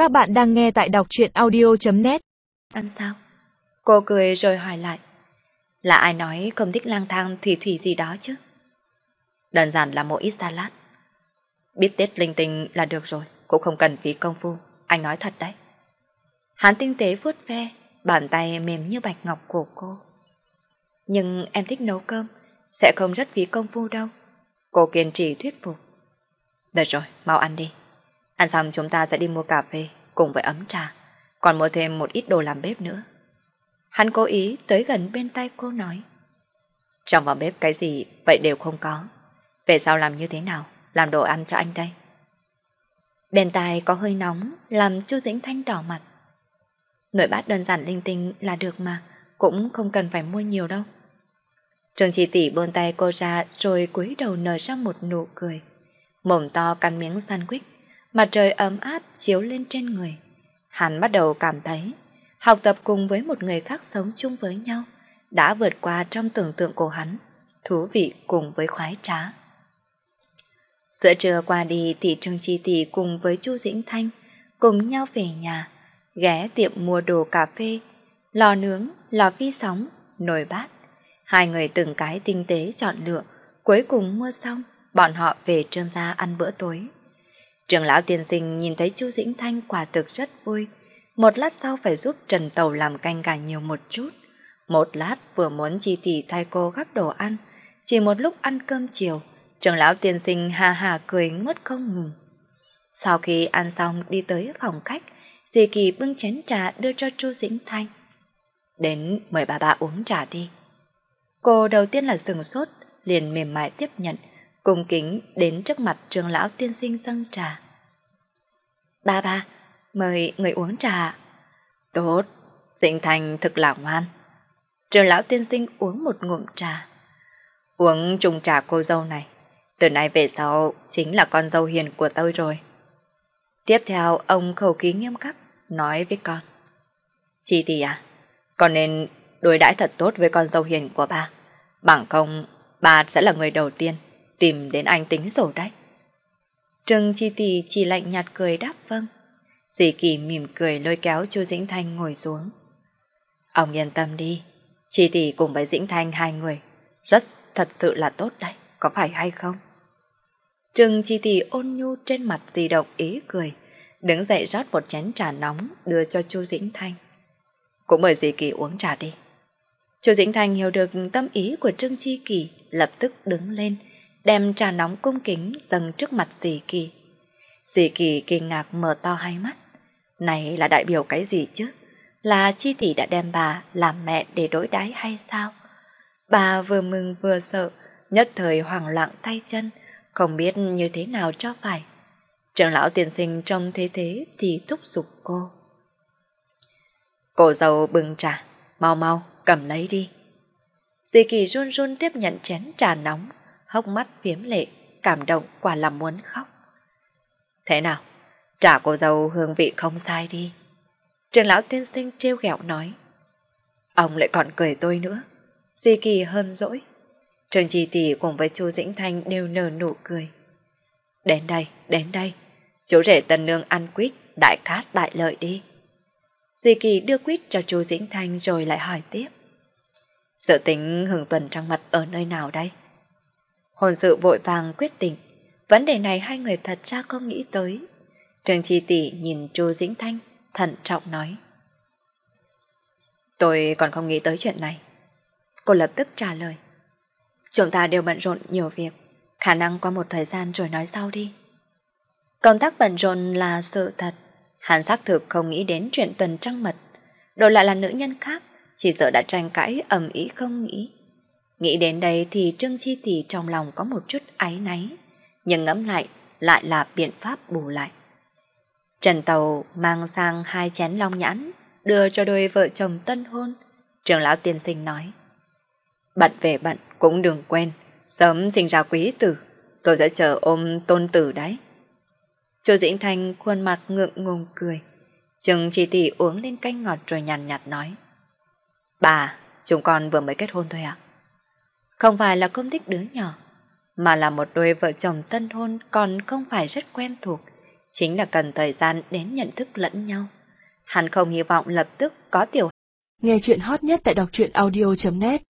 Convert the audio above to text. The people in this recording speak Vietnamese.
Các bạn đang nghe tại đọc truyện audio.net. Ăn sao? Cô cười rồi hỏi lại. Là ai nói không thích lang thang thủy thủy gì đó chứ? Đơn giản là một ít salad. Biết tiết linh tinh là được rồi, cũng không cần phí công phu. Anh nói thật đấy. Hắn tinh tế vuốt ve, bàn tay mềm như bạch ngọc của cô. Nhưng em thích nấu cơm, sẽ không rất phí công phu đâu. Cô kiên trì thuyết phục. Được rồi, mau ăn đi. Ăn xong chúng ta sẽ đi mua cà phê cùng với ấm trà, còn mua thêm một ít đồ làm bếp nữa. Hắn cố ý tới gần bên tay cô nói. Trong phòng bếp cái gì vậy đều không có. Về sau làm như thế nào, làm đồ ăn cho anh đây. Bên tai có hơi nóng làm Chu Dĩnh Thanh đỏ mặt. Nồi bát đơn giản linh tinh là được mà, cũng không cần phải mua nhiều đâu. Trương Chi Tỷ buông tay cô ra rồi cúi đầu nở ra một nụ cười. Mồm to cắn miếng sandwich, mặt trời ấm áp chiếu lên trên người. Hắn bắt đầu cảm thấy học tập cùng với một người khác sống chung với nhau đã vượt qua trong tưởng tượng của hắn, thú vị cùng với khoái trá. Giữa trưa qua đi thì Trương Chi Tỷ cùng với Chu Dĩnh Thanh cùng nhau về nhà, ghé tiệm mua đồ cà phê, lò nướng, lò vi sóng, nồi bát. Hai người từng cái tinh tế chọn lựa, cuối cùng mua xong, bọn họ về Trương gia ăn bữa tối. Trưởng lão tiên sinh nhìn thấy Chu Dĩnh Thanh quả thực rất vui. Một lát sau phải giúp Trần Tàu làm canh gà nhiều một chút. Một lát vừa muốn Chi Tỷ thay cô gắp đồ ăn. Chỉ một lúc ăn cơm chiều, trưởng lão tiên sinh ha ha cười ngất không ngừng. Sau khi ăn xong đi tới phòng khách, dì Kỳ bưng chén trà đưa cho Chu Dĩnh Thanh. Đến mời bà uống trà đi. Cô đầu tiên là sừng sốt, liền mềm mại tiếp nhận, cung kính đến trước mặt trưởng lão tiên sinh dâng trà. Bà, mời người uống trà. Tốt, Dĩnh Thanh thực là ngoan. Trưởng lão tiên sinh uống một ngụm trà. Uống chung trà cô dâu này, từ nay về sau chính là con dâu hiền của tôi rồi. Tiếp theo ông khẩu khí nghiêm khắc nói với con. Chi Tỷ à, con nên đối đãi thật tốt với con dâu hiền của bà. Bằng không, bà sẽ là người đầu tiên tìm đến anh tính sổ đấy. Trương Chi Tỷ chỉ lạnh nhạt cười đáp vâng. Dì Kỳ mỉm cười lôi kéo Chu Dĩnh Thanh ngồi xuống. Ông yên tâm đi, Chi Tỷ cùng với Dĩnh Thanh hai người thật sự là tốt đấy, có phải hay không? Trương Chi Tỷ ôn nhu trên mặt di động ý cười, đứng dậy rót một chén trà nóng đưa cho Chu Dĩnh Thanh. Cũng mời dì Kỳ uống trà đi. Chu Dĩnh Thanh hiểu được tâm ý của Trương Chi Kỳ, lập tức đứng lên, đem trà nóng cung kính dâng trước mặt dì Kỳ. Dì Kỳ kinh ngạc mở to hai mắt. Này là đại biểu cái gì chứ? Là Chi Tỷ đã đem bà làm mẹ để đối đãi hay sao? Bà vừa mừng vừa sợ, nhất thời hoảng loạn tay chân, không biết như thế nào cho phải. Trưởng lão tiên sinh trông thế thì thúc giục cô. Cô dâu bưng trà, mau mau cầm lấy đi. Dì Kỳ run run tiếp nhận chén trà nóng, hốc mắt phiếm lệ, cảm động quả là muốn khóc. Thế nào, trà cô dâu hương vị không sai đi. Trưởng lão tiên sinh trêu ghẹo nói. Ông lại còn cười tôi nữa. Dì Kỳ hờn dỗi. Trương Chi Tỷ cùng với Chu Dĩnh Thanh đều nở nụ cười. Đến đây, chú rể tân nương ăn quýt, đại cát đại lợi đi. Dì Kỳ đưa quýt cho Chu Dĩnh Thanh rồi lại hỏi tiếp. Dự tính hưởng tuần trăng mật ở nơi nào đây? Hôn sự vội vàng quyết định, vấn đề này hai người thật ra không nghĩ tới. Trương Chi Tỷ nhìn Chu Dĩnh Thanh, thận trọng nói. Tôi còn không nghĩ tới chuyện này. Cô lập tức trả lời. Chúng ta đều bận rộn nhiều việc, khả năng qua một thời gian rồi nói sau đi. Công tác bận rộn là sự thật. Hắn xác thực không nghĩ đến chuyện tuần trăng mật. Đổi lại là nữ nhân khác, chỉ sợ đã tranh cãi ầm ĩ không nghĩ. Nghĩ đến đây thì Trương Chi Tỷ trong lòng có một chút áy náy, nhưng ngẫm lại là biện pháp bù lại. Trần Tàu mang sang 2 chén long nhãn, đưa cho đôi vợ chồng tân hôn. Trưởng lão tiên sinh nói. Bận về bận cũng đừng quên, sớm sinh ra quý tử, tôi sẽ chờ ôm tôn tử đấy. Chu Dĩnh Thanh khuôn mặt ngượng ngùng cười. Trương Chi Tỷ uống lên canh ngọt rồi nhàn nhạt nói. Bà, chúng con vừa mới kết hôn thôi ạ. Không phải là không thích đứa nhỏ, mà là một đôi vợ chồng tân hôn còn không phải rất quen thuộc, chính là cần thời gian đến nhận thức lẫn nhau. Hắn không hy vọng lập tức có tiểu. Nghe chuyện hot nhất tại đọc truyện audio.net